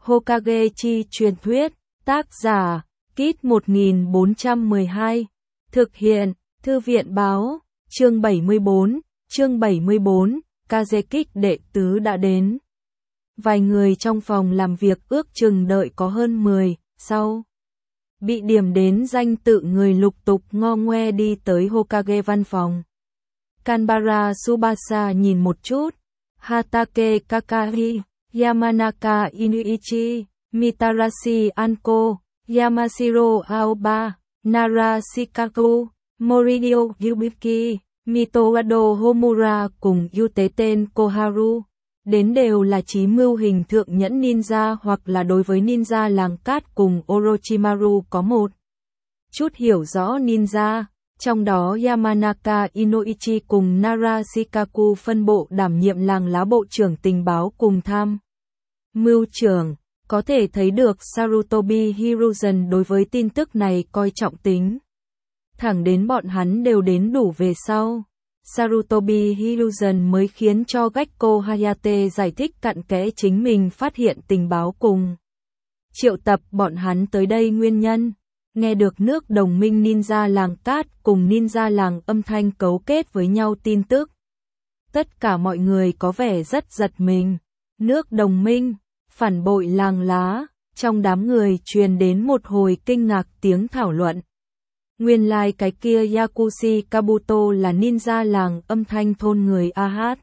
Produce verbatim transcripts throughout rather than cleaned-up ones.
Hokage chi truyền thuyết, tác giả, Kit một nghìn bốn trăm mười hai, thực hiện, Thư viện báo, chương bảy mươi bốn, chương bảy mươi bốn, Kazekik đệ tứ đã đến. Vài người trong phòng làm việc ước chừng đợi có hơn mười, sau. Bị điểm đến danh tự người lục tục ngo ngoe đi tới Hokage văn phòng. Kanbara Tsubasa nhìn một chút, Hatake Kakahi, Yamanaka Inuichi, Mitarashi Anko, Yamashiro Aoba, Nara Shikaku, Moridio Yubiki, Mitoado Homura cùng Yuteten Koharu. Đến đều là chí mưu hình thượng nhẫn ninja hoặc là đối với ninja làng cát cùng Orochimaru có một chút hiểu rõ ninja. Trong đó Yamanaka Inoichi cùng Nara Shikaku phân bộ đảm nhiệm làng lá bộ trưởng tình báo cùng tham mưu trưởng. Có thể thấy được Sarutobi Hiruzen đối với tin tức này coi trọng tính. Thẳng đến bọn hắn đều đến đủ về sau, Sarutobi Hiruzen mới khiến cho Gekko Hayate giải thích cặn kẽ chính mình phát hiện tình báo cùng triệu tập bọn hắn tới đây nguyên nhân. Nghe được nước đồng minh ninja làng cát cùng ninja làng âm thanh cấu kết với nhau tin tức. Tất cả mọi người có vẻ rất giật mình. Nước đồng minh, phản bội làng lá, trong đám người truyền đến một hồi kinh ngạc tiếng thảo luận. Nguyên lai like cái kia Yakushi Kabuto là ninja làng âm thanh thôn người a hát.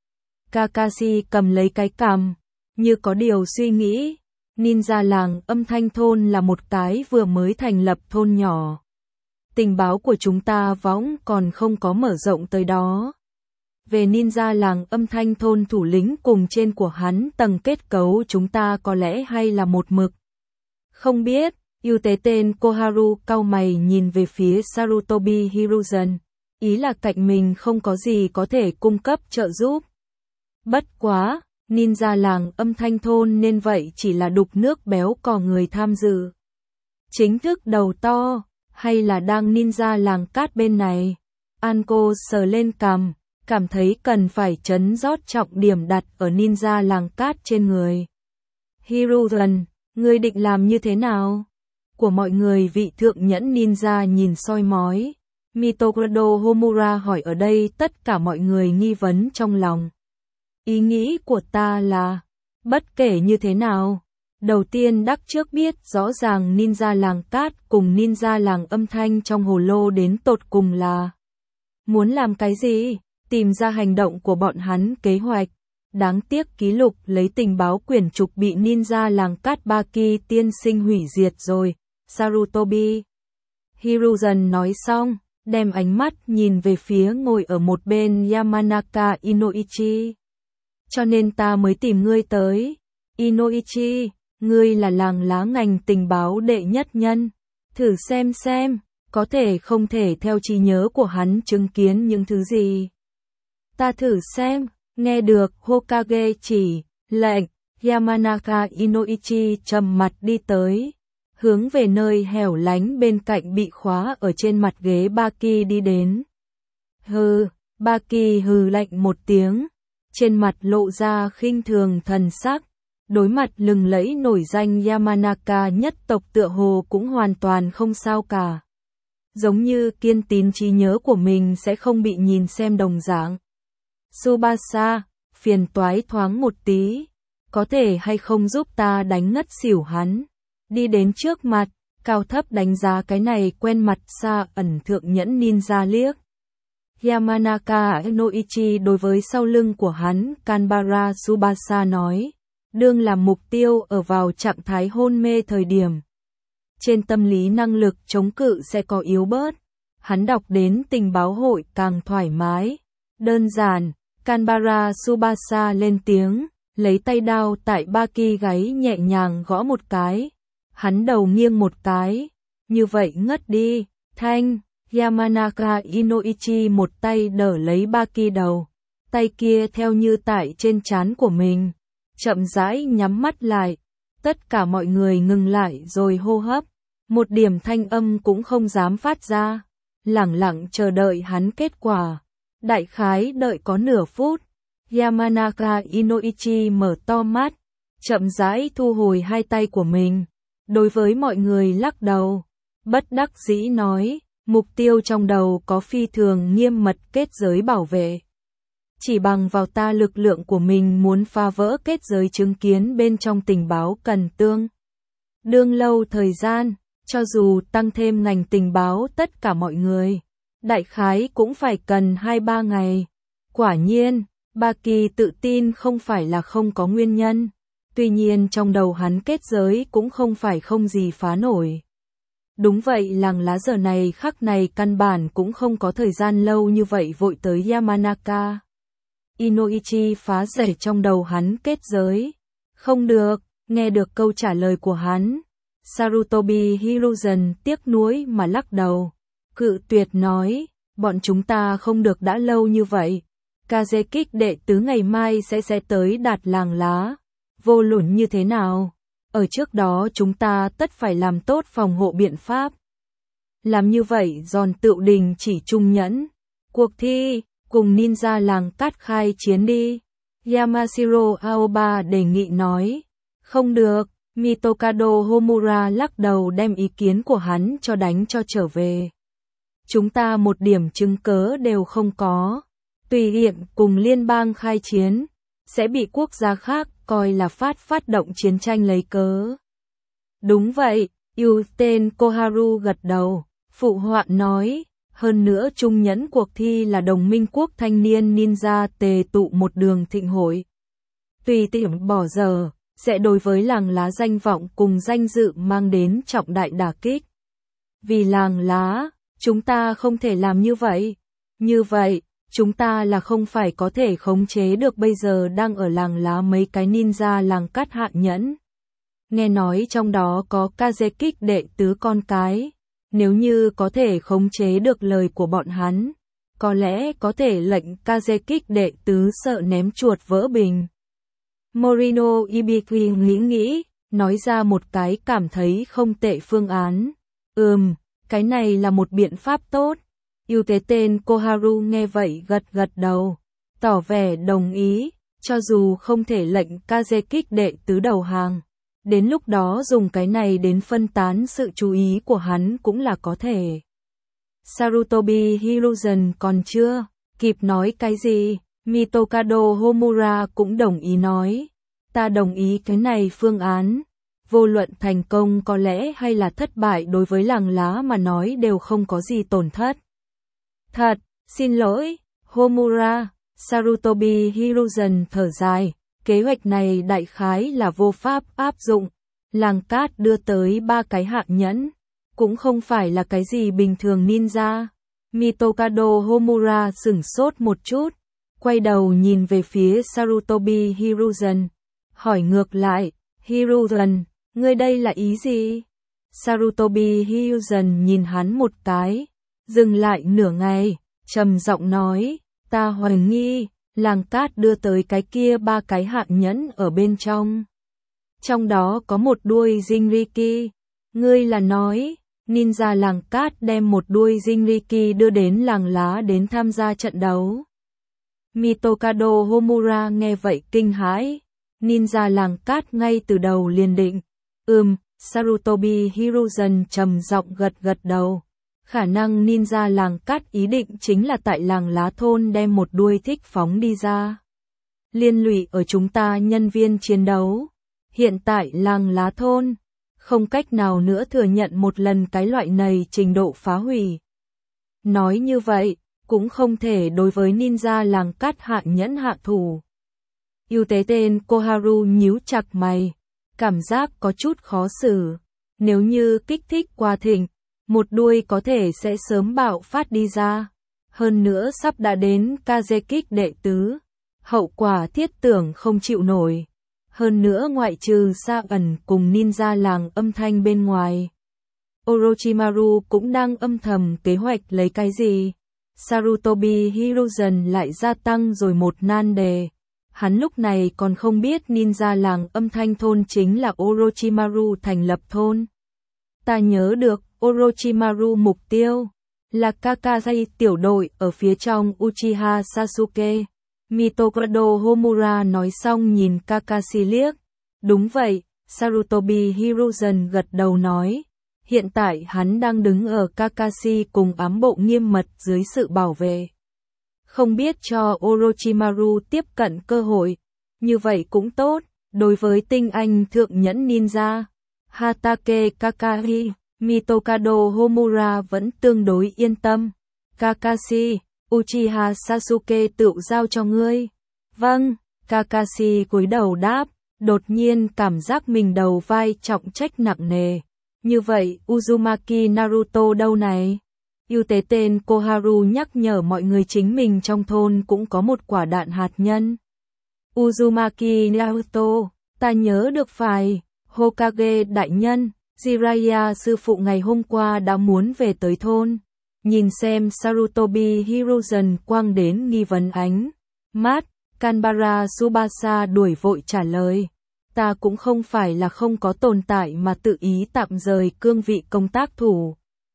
Kakashi cầm lấy cái cằm, như có điều suy nghĩ. Ninja làng âm thanh thôn là một cái vừa mới thành lập thôn nhỏ. Tình báo của chúng ta võng còn không có mở rộng tới đó. Về ninja làng âm thanh thôn thủ lĩnh cùng trên của hắn tầng kết cấu chúng ta có lẽ hay là một mực. Không biết, Yuteten Koharu cau mày nhìn về phía Sarutobi Hiruzen. Ý là cạnh mình không có gì có thể cung cấp trợ giúp. Bất quá, ninja làng âm thanh thôn nên vậy chỉ là đục nước béo cò người tham dự. Chính thức đầu to, hay là đang ninja làng cát bên này? Anko sờ lên cằm, cảm thấy cần phải chấn rót trọng điểm đặt ở ninja làng cát trên người. Hiruzen, ngươi định làm như thế nào? Của mọi người vị thượng nhẫn ninja nhìn soi mói. Mitoado Homura hỏi ở đây tất cả mọi người nghi vấn trong lòng. Ý nghĩ của ta là, bất kể như thế nào, đầu tiên đắc trước biết rõ ràng ninja làng cát cùng ninja làng âm thanh trong hồ lô đến tột cùng là muốn làm cái gì, tìm ra hành động của bọn hắn kế hoạch. Đáng tiếc ký lục lấy tình báo quyển trục bị ninja làng cát Baki tiên sinh hủy diệt rồi. Sarutobi Hiruzen nói xong, đem ánh mắt nhìn về phía ngồi ở một bên Yamanaka Inoichi. Cho nên ta mới tìm ngươi tới. Inoichi, ngươi là làng lá ngành tình báo đệ nhất nhân. Thử xem xem, có thể không thể theo trí nhớ của hắn chứng kiến những thứ gì. Ta thử xem, nghe được Hokage chỉ, lệnh, Yamanaka Inoichi trầm mặt đi tới. Hướng về nơi hẻo lánh bên cạnh bị khóa ở trên mặt ghế Baki đi đến. Hừ, Baki hừ lạnh một tiếng. Trên mặt lộ ra khinh thường thần sắc, đối mặt lừng lẫy nổi danh Yamanaka nhất tộc tựa hồ cũng hoàn toàn không sao cả. Giống như kiên tín trí nhớ của mình sẽ không bị nhìn xem đồng dạng. Tsubasa, phiền toái thoáng một tí, có thể hay không giúp ta đánh ngất xỉu hắn. Đi đến trước mặt, cao thấp đánh giá cái này quen mặt xa ẩn thượng nhẫn ninja liếc. Yamanaka Inoichi đối với sau lưng của hắn, Kanbara Tsubasa nói, đương làm mục tiêu ở vào trạng thái hôn mê thời điểm. Trên tâm lý năng lực chống cự sẽ có yếu bớt. Hắn đọc đến tình báo hội càng thoải mái. Đơn giản, Kanbara Tsubasa lên tiếng, lấy tay đao tại Baki gáy nhẹ nhàng gõ một cái. Hắn đầu nghiêng một cái, như vậy ngất đi, thanh. Yamanaka Inoichi một tay đỡ lấy Baki đầu, tay kia theo như tại trên trán của mình, chậm rãi nhắm mắt lại. Tất cả mọi người ngừng lại rồi hô hấp, một điểm thanh âm cũng không dám phát ra, lẳng lặng chờ đợi hắn kết quả. Đại khái đợi có nửa phút, Yamanaka Inoichi mở to mắt, chậm rãi thu hồi hai tay của mình. Đối với mọi người lắc đầu, bất đắc dĩ nói, mục tiêu trong đầu có phi thường nghiêm mật kết giới bảo vệ. Chỉ bằng vào ta lực lượng của mình muốn phá vỡ kết giới chứng kiến bên trong tình báo cần tương đương lâu thời gian, cho dù tăng thêm ngành tình báo tất cả mọi người, đại khái cũng phải cần hai ba ngày. Quả nhiên, Ba Kỳ tự tin không phải là không có nguyên nhân, tuy nhiên trong đầu hắn kết giới cũng không phải không gì phá nổi. Đúng vậy, làng lá giờ này khắc này căn bản cũng không có thời gian lâu như vậy vội tới Yamanaka. Inoichi phá giải trong đầu hắn kết giới. Không được, nghe được câu trả lời của hắn, Sarutobi Hiruzen tiếc nuối mà lắc đầu, cự tuyệt nói, bọn chúng ta không được đã lâu như vậy. Kazekik đệ tứ ngày mai sẽ sẽ tới đạt làng lá. Vô luận như thế nào, ở trước đó chúng ta tất phải làm tốt phòng hộ biện pháp. Làm như vậy giòn tựu đình chỉ trung nhẫn. Cuộc thi, cùng ninja làng cát khai chiến đi. Yamashiro Aoba đề nghị nói. Không được, Mitokado Homura lắc đầu đem ý kiến của hắn cho đánh cho trở về. Chúng ta một điểm chứng cớ đều không có. Tùy tiện cùng liên bang khai chiến, sẽ bị quốc gia khác coi là phát phát động chiến tranh lấy cớ. Đúng vậy, Yuten Koharu gật đầu, phụ họa nói, hơn nữa trung nhẫn cuộc thi là đồng minh quốc thanh niên ninja tề tụ một đường thịnh hội. Tùy tiện bỏ giờ, sẽ đối với làng lá danh vọng cùng danh dự mang đến trọng đại đả kích. Vì làng lá, chúng ta không thể làm như vậy. Như vậy, chúng ta là không phải có thể khống chế được bây giờ đang ở làng lá mấy cái ninja làng cát hạ nhẫn. Nghe nói trong đó có Kazekik đệ tứ con cái. Nếu như có thể khống chế được lời của bọn hắn, có lẽ có thể lệnh Kazekik đệ tứ sợ ném chuột vỡ bình. Morino Ibiki nghĩ nghĩ, nói ra một cái cảm thấy không tệ phương án. Ừm, cái này là một biện pháp tốt. Yuten Koharu nghe vậy gật gật đầu, tỏ vẻ đồng ý, cho dù không thể lệnh Kazekik đệ tứ đầu hàng. Đến lúc đó dùng cái này đến phân tán sự chú ý của hắn cũng là có thể. Sarutobi Hiruzen còn chưa kịp nói cái gì, Mitokado Homura cũng đồng ý nói. Ta đồng ý cái này phương án. Vô luận thành công có lẽ hay là thất bại đối với làng lá mà nói đều không có gì tổn thất. Thật, xin lỗi, Homura, Sarutobi Hiruzen thở dài. Kế hoạch này đại khái là vô pháp áp dụng. Làng cát đưa tới ba cái hạng nhẫn, cũng không phải là cái gì bình thường ninja. Mitokado Homura sửng sốt một chút, quay đầu nhìn về phía Sarutobi Hiruzen, hỏi ngược lại, Hiruzen, ngươi đây là ý gì? Sarutobi Hiruzen nhìn hắn một cái, dừng lại nửa ngày, trầm giọng nói, ta hoài nghi. Làng cát đưa tới cái kia ba cái hạng nhẫn ở bên trong. Trong đó có một đuôi Jinriki. Ngươi là nói, ninja làng cát đem một đuôi Jinriki đưa đến làng lá đến tham gia trận đấu. Mitokado Homura nghe vậy kinh hãi. Ninja làng cát ngay từ đầu liền định. Ừm, Sarutobi Hiruzen trầm giọng gật gật đầu. Khả năng ninja làng cát ý định chính là tại làng lá thôn đem một đuôi thích phóng đi ra. Liên lụy ở chúng ta nhân viên chiến đấu. Hiện tại làng lá thôn, không cách nào nữa thừa nhận một lần cái loại này trình độ phá hủy. Nói như vậy, cũng không thể đối với ninja làng cát hạ nhẫn hạ thủ. Yuten Koharu nhíu chặt mày, cảm giác có chút khó xử. Nếu như kích thích quá thịnh, một đuôi có thể sẽ sớm bạo phát đi ra. Hơn nữa sắp đã đến Kazekik đệ tứ. Hậu quả thiết tưởng không chịu nổi. Hơn nữa ngoại trừ Sa ẩn cùng ninja làng âm thanh bên ngoài. Orochimaru cũng đang âm thầm kế hoạch lấy cái gì. Sarutobi Hiruzen lại gia tăng rồi một nan đề. Hắn lúc này còn không biết ninja làng âm thanh thôn chính là Orochimaru thành lập thôn. Ta nhớ được, Orochimaru mục tiêu là Kakashi tiểu đội ở phía trong Uchiha Sasuke. Mitokado Homura nói xong nhìn Kakashi liếc, Đúng vậy, Sarutobi Hiruzen gật đầu nói. Hiện tại hắn đang đứng ở Kakashi cùng ám bộ nghiêm mật dưới sự bảo vệ. Không biết cho Orochimaru tiếp cận cơ hội. Như vậy cũng tốt, đối với tinh anh thượng nhẫn ninja. Hatake Kakashi, Mitokado Homura vẫn tương đối yên tâm. Kakashi, Uchiha Sasuke tự giao cho ngươi. Vâng, Kakashi cúi đầu đáp, đột nhiên cảm giác mình đầu vai trọng trách nặng nề. Như vậy Uzumaki Naruto đâu này? Yêu tế tên Koharu nhắc nhở mọi người chính mình trong thôn cũng có một quả đạn hạt nhân. Uzumaki Naruto, ta nhớ được phải, Hokage đại nhân, Jiraiya sư phụ ngày hôm qua đã muốn về tới thôn. Nhìn xem Sarutobi Hiruzen quang đến nghi vấn ánh mắt, Kanbara Tsubasa đuổi vội trả lời. Ta cũng không phải là không có tồn tại mà tự ý tạm rời cương vị công tác thủ.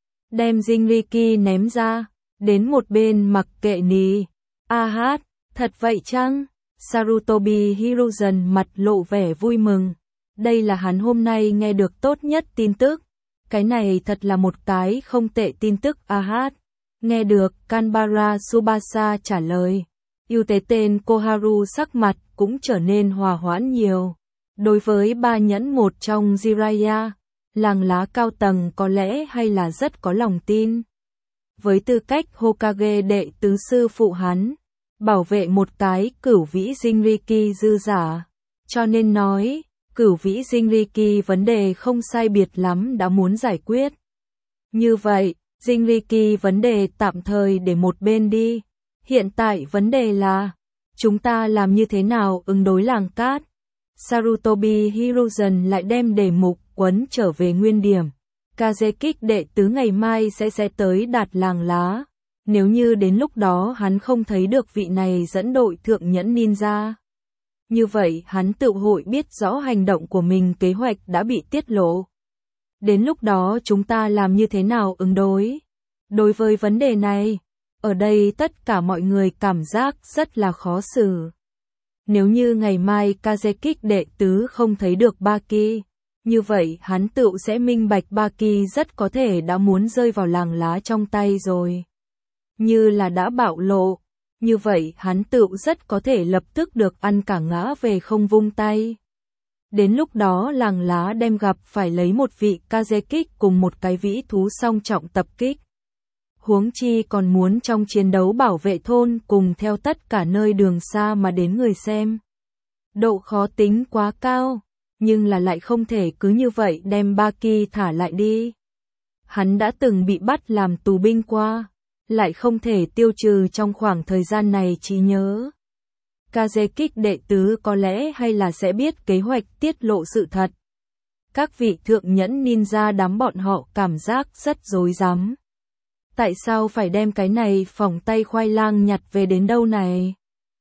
Đem Jinriki ném ra, đến một bên mặc kệ nì. A hát, thật vậy chăng? Sarutobi Hiruzen mặt lộ vẻ vui mừng. Đây là hắn hôm nay nghe được tốt nhất tin tức. Cái này thật là một cái không tệ tin tức. A hát. Nghe được, Kanbara Tsubasa trả lời. Yêu tế tên Koharu sắc mặt cũng trở nên hòa hoãn nhiều. Đối với ba nhẫn một trong Jiraiya, làng lá cao tầng có lẽ hay là rất có lòng tin. Với tư cách Hokage đệ tứ sư phụ hắn, bảo vệ một cái cửu vĩ Jinriki dư giả. Cho nên nói, cửu vĩ Jinriki vấn đề không sai biệt lắm đã muốn giải quyết. Như vậy, Jinriki vấn đề tạm thời để một bên đi. Hiện tại vấn đề là, chúng ta làm như thế nào ứng đối làng cát? Sarutobi Hiruzen lại đem đề mục quấn trở về nguyên điểm. Kazekik đệ tứ ngày mai sẽ sẽ tới đạt làng lá. Nếu như đến lúc đó hắn không thấy được vị này dẫn đội thượng nhẫn ninja. Như vậy hắn tự hội biết rõ hành động của mình kế hoạch đã bị tiết lộ. Đến lúc đó chúng ta làm như thế nào ứng đối? Đối với vấn đề này, ở đây tất cả mọi người cảm giác rất là khó xử. Nếu như ngày mai Kazekik đệ tứ không thấy được Baki, như vậy hắn tự sẽ minh bạch Baki rất có thể đã muốn rơi vào làng lá trong tay rồi. Như là đã bạo lộ, như vậy hắn tự rất có thể lập tức được ăn cả ngã về không vung tay. Đến lúc đó làng lá đem gặp phải lấy một vị Kazekik cùng một cái vĩ thú song trọng tập kích. Huống chi còn muốn trong chiến đấu bảo vệ thôn cùng theo tất cả nơi đường xa mà đến người xem. Độ khó tính quá cao, nhưng là lại không thể cứ như vậy đem Baki thả lại đi. Hắn đã từng bị bắt làm tù binh qua, lại không thể tiêu trừ trong khoảng thời gian này trí nhớ. Kazekik đệ tứ có lẽ hay là sẽ biết kế hoạch tiết lộ sự thật. Các vị thượng nhẫn ninja đám bọn họ cảm giác rất rối rắm. Tại sao phải đem cái này phỏng tay khoai lang nhặt về đến đâu này?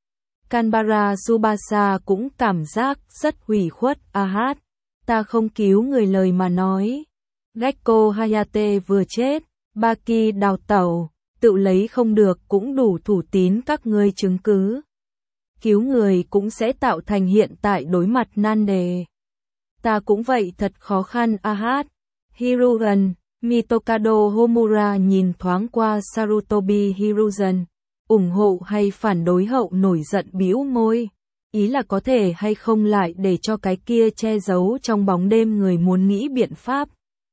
Kanbara Tsubasa cũng cảm giác rất hủy khuất. A hát, ta không cứu người lời mà nói. Gekko Hayate vừa chết, Baki đào tẩu, tự lấy không được cũng đủ thủ tín các ngươi chứng cứ. Cứu người cũng sẽ tạo thành hiện tại đối mặt nan đề. Ta cũng vậy thật khó khăn. A hát, Hiruzen. Mitokado Homura nhìn thoáng qua Sarutobi Hiruzen, ủng hộ hay phản đối hậu nổi giận bĩu môi, ý là có thể hay không lại để cho cái kia che giấu trong bóng đêm người muốn nghĩ biện pháp.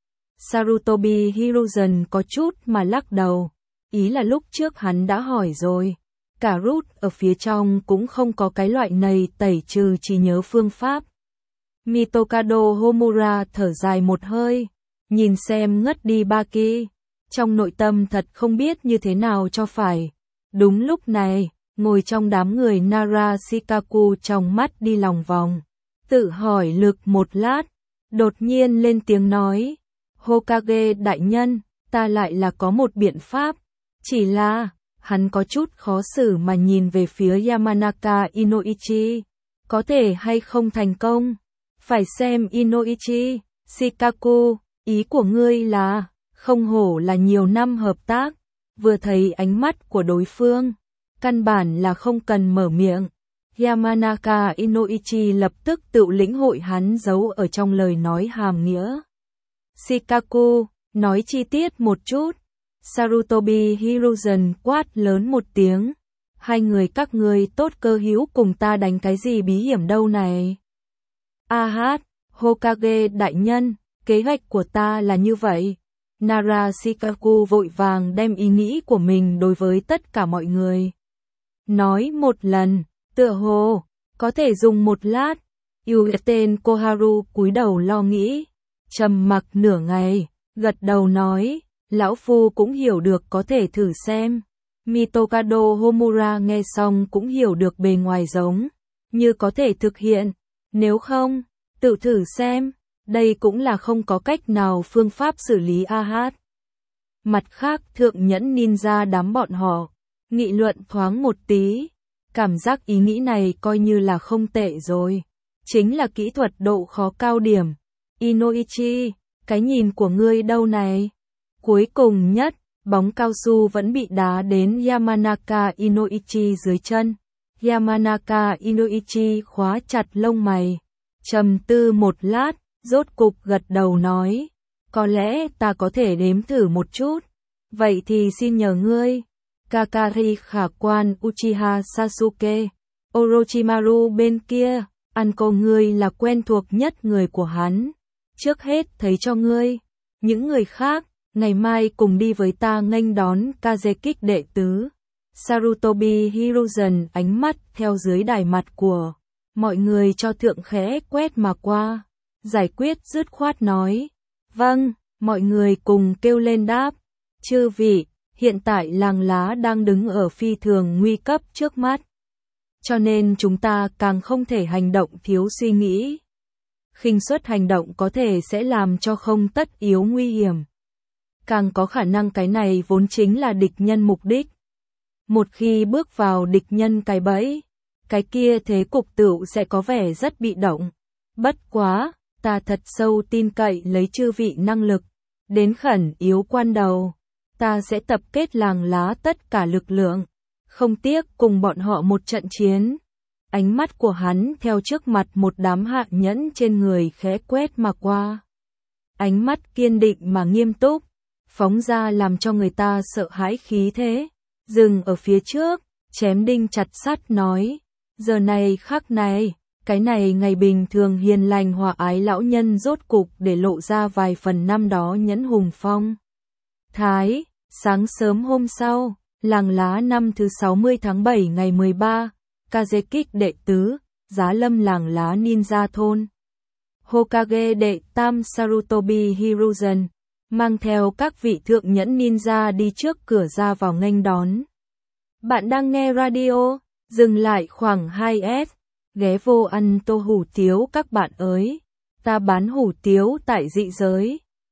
Sarutobi Hiruzen có chút mà lắc đầu, ý là lúc trước hắn đã hỏi rồi, cả root ở phía trong cũng không có cái loại này tẩy trừ trí nhớ phương pháp. Mitokado Homura thở dài một hơi. Nhìn xem ngất đi Baki, trong nội tâm thật không biết như thế nào cho phải. Đúng lúc này, ngồi trong đám người Nara Shikaku trong mắt đi lòng vòng, tự hỏi lực một lát, đột nhiên lên tiếng nói, Hokage đại nhân, ta lại là có một biện pháp, chỉ là, hắn có chút khó xử mà nhìn về phía Yamanaka Inoichi, có thể hay không thành công, phải xem Inoichi, Shikaku. Ý của ngươi là, không hổ là nhiều năm hợp tác, vừa thấy ánh mắt của đối phương, căn bản là không cần mở miệng, Yamanaka Inoichi lập tức tự lĩnh hội hắn giấu ở trong lời nói hàm nghĩa. Shikaku, nói chi tiết một chút. Sarutobi Hiruzen quát lớn một tiếng. Hai người các ngươi tốt cơ hữu cùng ta đánh cái gì bí hiểm đâu này. A hát, Hokage đại nhân, kế hoạch của ta là như vậy. Nara Shikaku vội vàng đem ý nghĩ của mình đối với tất cả mọi người. Nói một lần, tựa hồ, có thể dùng một lát. Yuuten Koharu cúi đầu lo nghĩ. Trầm mặc nửa ngày, gật đầu nói, lão phu cũng hiểu được có thể thử xem. Mitokado Homura nghe xong cũng hiểu được bề ngoài giống, như có thể thực hiện, nếu không, tự thử xem, đây cũng là không có cách nào phương pháp xử lý A hát. Mặt khác thượng nhẫn ninja đám bọn họ, nghị luận thoáng một tí, cảm giác ý nghĩ này coi như là không tệ rồi, chính là kỹ thuật độ khó cao điểm. Inoichi, cái nhìn của ngươi đâu này? Cuối cùng nhất, bóng cao su vẫn bị đá đến Yamanaka Inoichi dưới chân. Yamanaka Inoichi khóa chặt lông mày, trầm tư một lát, rốt cục gật đầu nói, có lẽ ta có thể đếm thử một chút. Vậy thì xin nhờ ngươi. Kakari khả quan Uchiha Sasuke, Orochimaru bên kia, ăn cô ngươi là quen thuộc nhất người của hắn. Trước hết thấy cho ngươi, những người khác, ngày mai cùng đi với ta nghênh đón Kazekik đệ tứ. Sarutobi Hiruzen ánh mắt theo dưới đài mặt của mọi người cho thượng khẽ quét mà qua. Giải quyết dứt khoát nói. Vâng, mọi người cùng kêu lên đáp. Chư vị, hiện tại làng lá đang đứng ở phi thường nguy cấp trước mắt. Cho nên chúng ta càng không thể hành động thiếu suy nghĩ. Khinh suất hành động có thể sẽ làm cho không tất yếu nguy hiểm. Càng có khả năng cái này vốn chính là địch nhân mục đích. Một khi bước vào địch nhân cái bẫy, cái kia thế cục tựu sẽ có vẻ rất bị động. Bất quá, ta thật sâu tin cậy lấy chư vị năng lực. Đến khẩn yếu quan đầu, ta sẽ tập kết làng lá tất cả lực lượng. Không tiếc cùng bọn họ một trận chiến. Ánh mắt của hắn theo trước mặt một đám hạ nhẫn trên người khẽ quét mà qua. Ánh mắt kiên định mà nghiêm túc, phóng ra làm cho người ta sợ hãi khí thế. Dừng ở phía trước, chém đinh chặt sắt nói, giờ này khắc này, cái này ngày bình thường hiền lành hòa ái lão nhân rốt cục để lộ ra vài phần năm đó nhẫn hùng phong. Thái, sáng sớm hôm sau, làng lá năm thứ sáu mươi tháng bảy ngày mười ba, Kazekik đệ tứ, giá lâm làng lá ninja thôn. Hokage đệ tam Sarutobi Hiruzen, mang theo các vị thượng nhẫn ninja đi trước cửa ra vào nghênh đón. Bạn đang nghe radio, dừng lại khoảng hai S, ghé vô ăn tô hủ tiếu các bạn ơi, ta bán hủ tiếu tại dị giới.